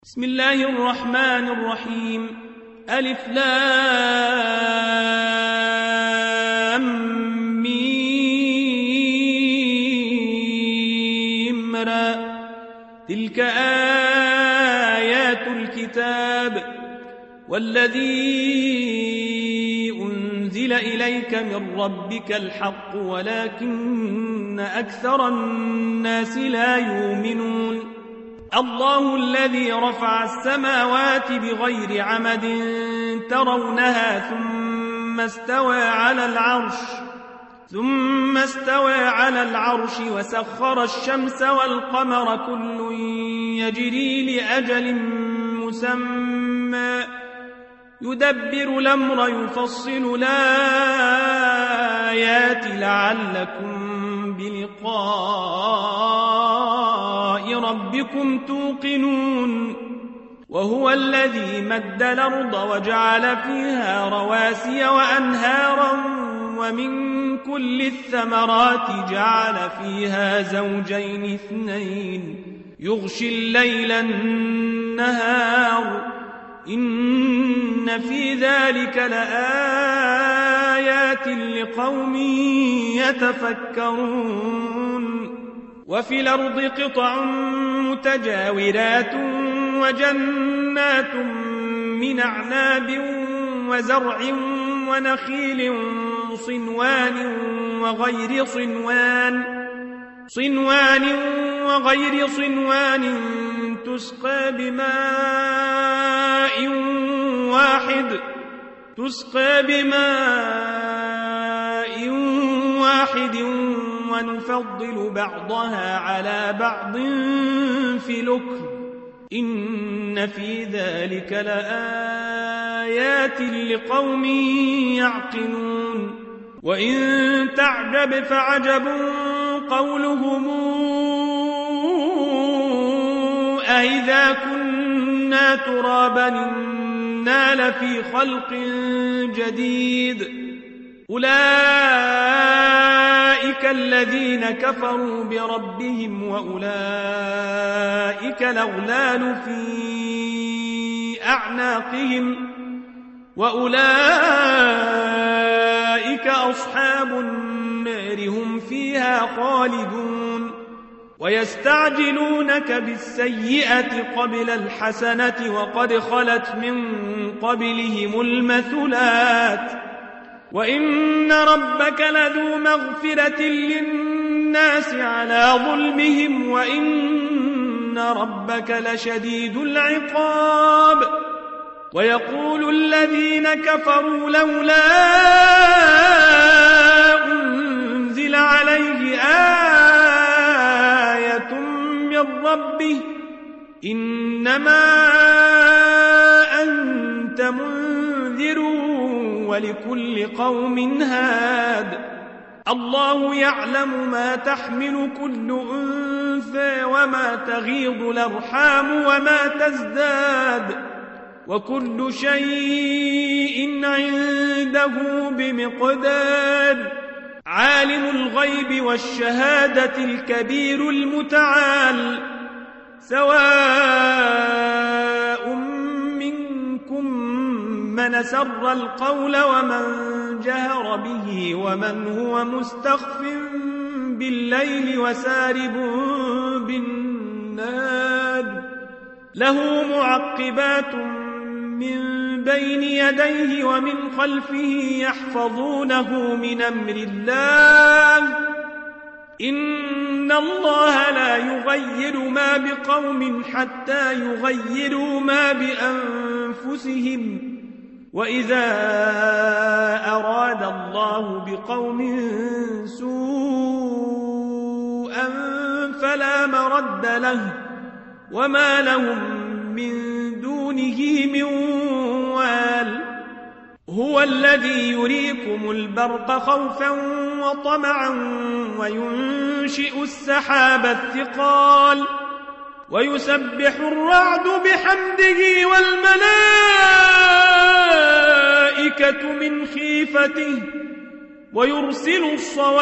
بسم الله الرحمن الرحيم. ألف لام ميم را. تلك آيات الكتاب والذي أنزل إليك من ربك الحق ولكن أكثر الناس لا يؤمنون. الله الذي رفع السماوات بغير عمد ترونها ثم استوى على العرش وسخر الشمس والقمر كل يجري لأجل مسمى يدبر الأمر يفصل الآيات لعلكم بلقاء ربكم توقنون. وهو الذي مد الأرض وجعل فيها رواسي وأنهارا ومن كل الثمرات جعل فيها زوجين اثنين يغشي الليل النهار إن في ذلك لآيات لقوم يتفكرون. وفي الأرض قطع متجاورات وجنات من أعناب وزرع ونخيل صنوان وغير صنوان تسقى بماء واحد ونفضل بعضها على بعض في الأكل إن في ذلك لآيات لقوم يعقلون. وإن تعجب فعجب قولهم أإذا كنا ترابا إنا لفي خلق جديد أولئك الذين كفروا بربهم وأولئك الأغلال في أعناقهم وأولئك أصحاب النار هم فيها خالدون. ويستعجلونك بالسيئة قبل الحسنة وقد خلت من قبلهم المثلات وإن ربك لذو مغفرة للناس على ظلمهم وإن ربك لشديد العقاب. ويقول الذين كفروا لولا أنزل عليه آية من ربه إنما أنت منذر ولكل قوم هاد. الله يعلم ما تحمل كل أنثى وما تغيض الأرحام وما تزداد وكل شيء عنده بمقدار. عالم الغيب والشهادة الكبير المتعال. سواء منكم من سر القول ومن جهر به ومن هو مستخف بالليل وسارب بالنهار له معقبات من بين يديه ومن خلفه يحفظونه من أمر الله إن الله لا يغير ما بقوم حتى يغيروا ما بأنفسهم وإذا أراد الله بقوم سوءا فلا مرد له وما لهم من دونه من وال. هو الذي يريكم البرق خوفا وطمعا وينشئ السحاب الثقال ويسبح الرعد بحمده والملائكة من خيفته ويرسل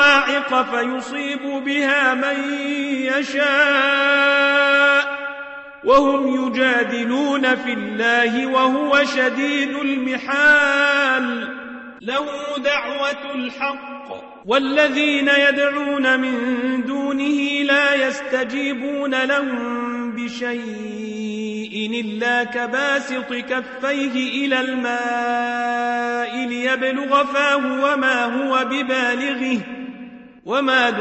الصواعق فيصيب بها من يشاء وهم يجادلون في الله وهو شديد المحال. له دعوة الحق والذين يدعون من دونه لا يستجيبون لهم بشيء إلا كباسط كفيه إلى الماء ليبلغ فاه وما هو ببالغه وما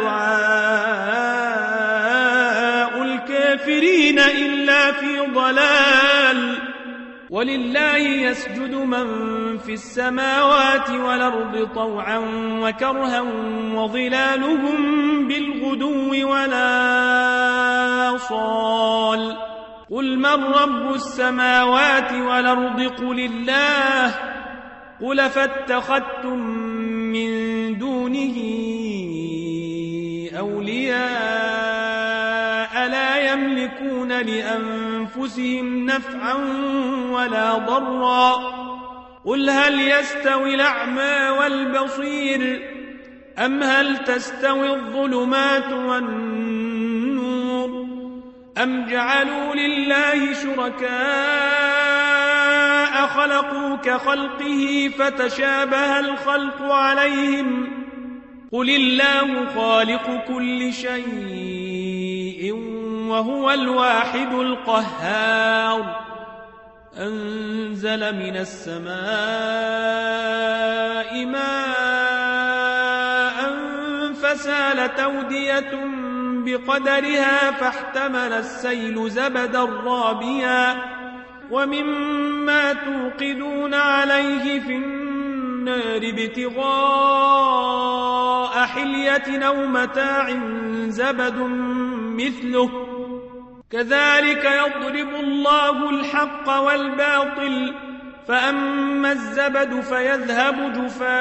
دعاء الكافرين إلا في ضلال. ولله يسجد من في السماوات والأرض طوعا وكرها وظلالهم بالغدو ولا صال. قل من رب السماوات والأرض قل الله. قل فاتخذتم من دونه أولياء لا يملكون لأنفسهم نفعا ولا ضرا. قل هل يستوي الأعمى والبصير أم هل تستوي الظلمات والنور أم جعلوا لله شركاء خلقوا كخلقه فتشابه الخلق عليهم. قل الله خالق كل شيء وهو الواحد القهار. أنزل من السماء ماء فسالت أودية بقدرها فاحتمل السيل زبدا رابيا ومما توقدون عليه في النار ابتغاء حلية أو متاع زبد مثله كذلك يضرب الله الحق والباطل فأما الزبد فيذهب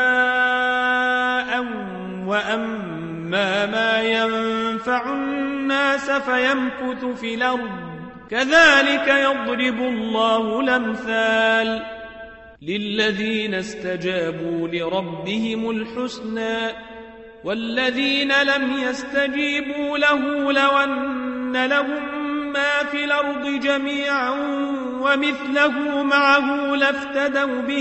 جفاء وأما ما ينفع الناس فيمكث في الأرض كذلك يضرب الله الأمثال. للذين استجابوا لربهم الحسنى والذين لم يستجيبوا له لو أن لهم ما في الأرض جميعا ومثله معه لافتدوا به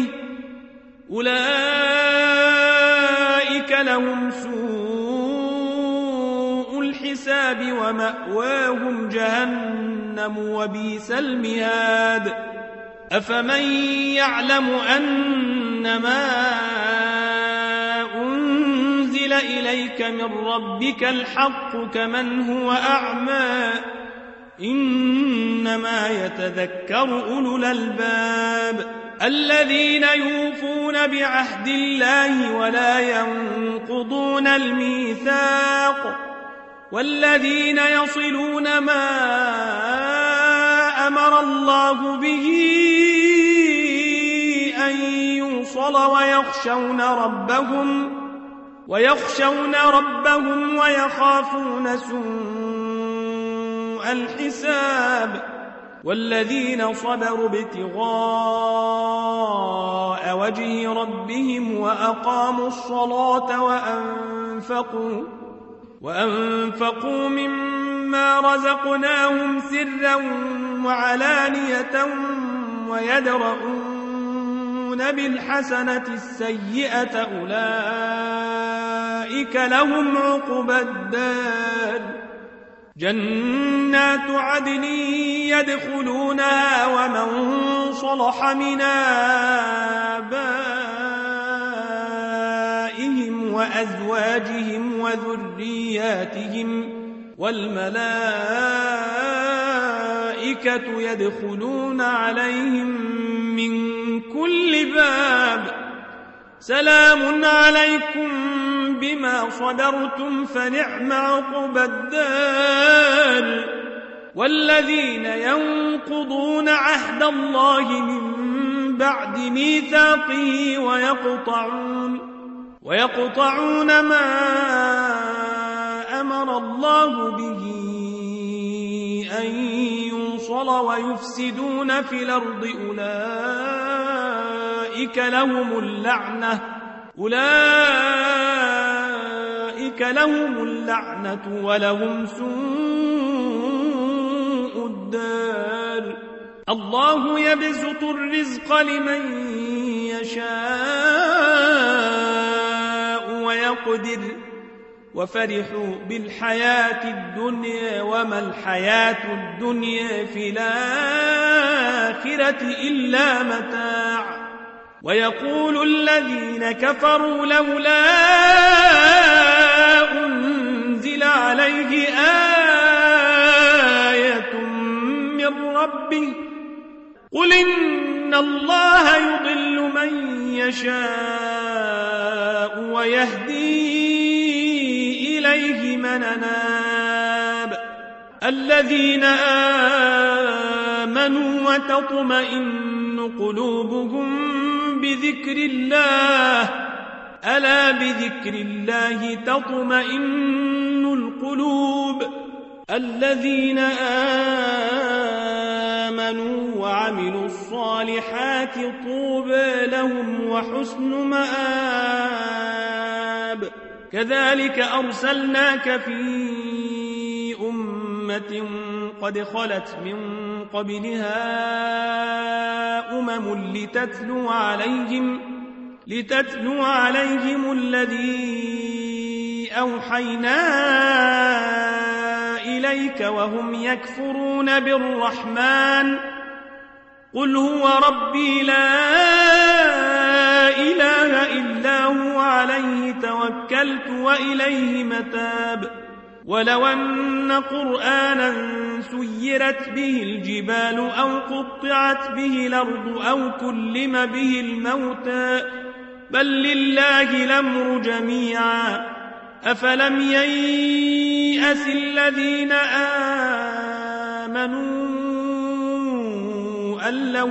أولئك لهم سوء الحساب ومأواهم جهنم وبئس المهاد. أفمن يعلم أنما أنزل إليك من ربك الحق كمن هو أعمى إنما يتذكر أولو الألباب الذين يوفون بعهد الله ولا ينقضون الميثاق والذين يصلون ما أمر الله به أن يوصل ويخشون ربهم ويخافون سوء الحساب. والذين صبروا ابتغاء وجه ربهم وأقاموا الصلاة وأنفقوا مما رزقناهم سرا وعلانية ويدرؤون بالحسنة السيئة أولئك لهم عقبى الدار جنات عدن يدخلونها ومن صلح من آبائهم وأزواجهم وذرياتهم والملائكة يدخلون عليهم من كل باب سلام عليكم بما صبرتم فنعم عقبى الدار. والذين ينقضون عهد الله من بعد ميثاقه ويقطعون ما أمر الله به أن يوصل ويفسدون في الأرض أولئك لهم اللعنة ولهم سوء الدار. الدار. الله يبسط الرزق لمن يشاء ويقدر وفرحوا بالحياة الدنيا وما الحياة الدنيا في الآخرة إلا متاع. ويقول الذين كفروا لولا أنزل عليه آية من ربه قل إن الله يضل من يشاء ويهدي إليه من أناب. الذين آمنوا وتطمئن قلوبهم بذكر الله ألا بذكر الله تطمئن القلوب. الذين آمنوا وعملوا الصالحات طوبى لهم وحسن مآب. كذلك أرسلناك في أمة قد خلت من قبلها لتتلو عليهم الذي أوحينا إليك وهم يكفرون بالرحمن قل هو ربي لا إله إلا هو عليه توكلت وإليه متاب. ولو أن قرآنا سيرت به الجبال أو قطعت به الأرض أو كلم به الموتى بل لله الأمر جميعا أفلم ييأس الذين آمنوا أن لو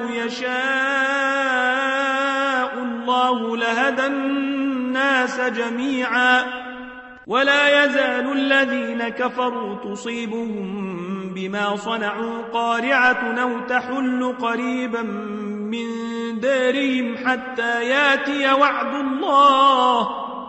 يشاء الله لهدى الناس جميعا ولا يزال الذين كفروا تصيبهم بما صنعوا قارعة أو تحل قريبا من دارهم حتى ياتي وعد الله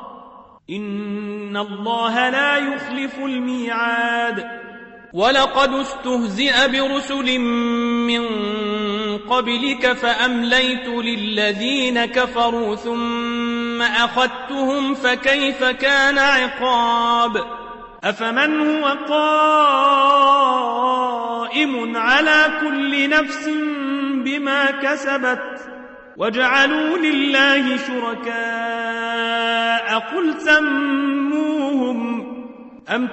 إن الله لا يخلف الميعاد. ولقد استهزئ برسل من قبلك فأمليت للذين كفروا ثم أخذتهم فكيف كان عقاب. أفمن هو قائم على كل نفس بما كسبت وجعلوا لله شركاء قل سموهم أم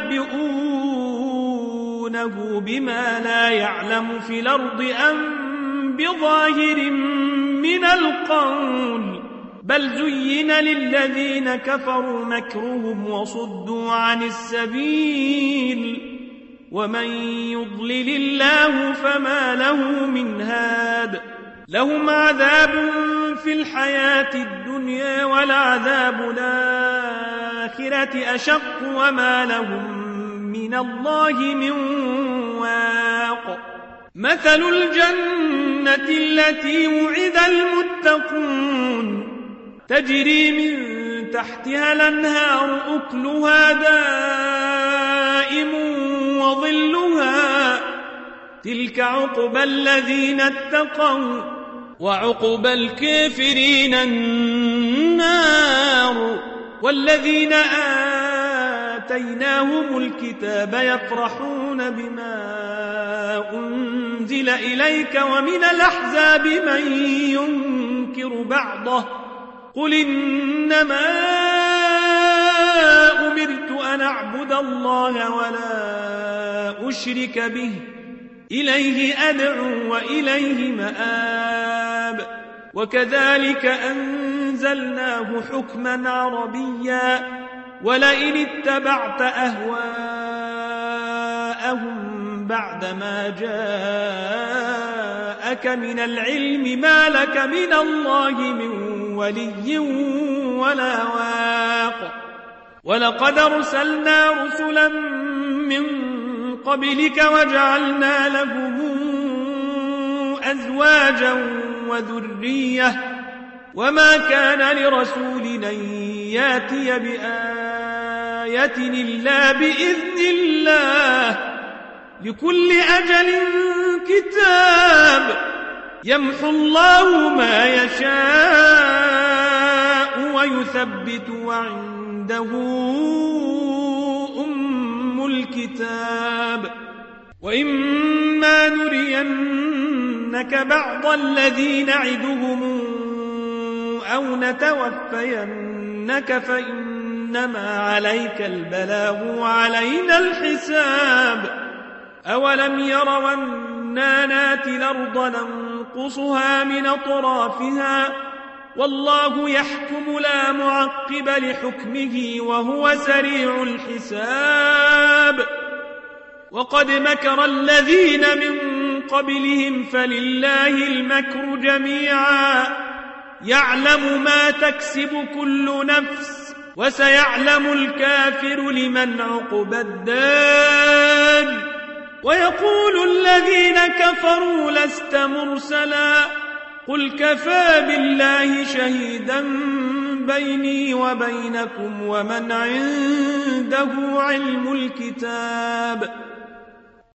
تنبئونه بما لا يعلم في الأرض أم بظاهر من القول بل زين للذين كفروا مكرهم وصدوا عن السبيل ومن يضلل الله فما له من هاد. لهم عذاب في الحياة الدنيا ولعذاب الآخرة أشق وما لهم من الله من واق. مثل الجنة التي وعد المتقون تجري من تحتها الأنهار أكلها دائم وظلها تلك عقبى الذين اتقوا وعقبى الكافرين النار. والذين آتيناهم الكتاب يفرحون بما أنزل إليك ومن الأحزاب من ينكر بعضه قل إنما أمرت أن أعبد الله ولا أشرك به إليه أدعو وإليه مآب. وكذلك أنزلناه حكما عربيا ولئن اتبعت أهواءهم بعدما جاءك من العلم ما لك من الله من ولي ولا واق. ولقد أرسلنا رسلا من قبلك وجعلنا لهم أزواجا وذرية وما كان لرسول أن ياتي بآية إلا بإذن الله لكل أجل كتاب يمحو الله ما يشاء ويثبت وعنده أم الكتاب وإما نرينك بعض الذي نعدهم أو نتوفينك فإنما عليك البلاغ وعلينا الحساب أولم يروا أنا ناتي الأرض ننقصها من أطرافها والله يحكم لا معقب لحكمه وهو سريع الحساب وقد مكر الذين من قبلهم فلله المكر جميعا يعلم ما تكسب كل نفس وسيعلم الكافر لمن عقبى الدار ويقول الذين كفروا لست مرسلا قل كفى بالله شهيدا بيني وبينكم ومن عنده علم الكتاب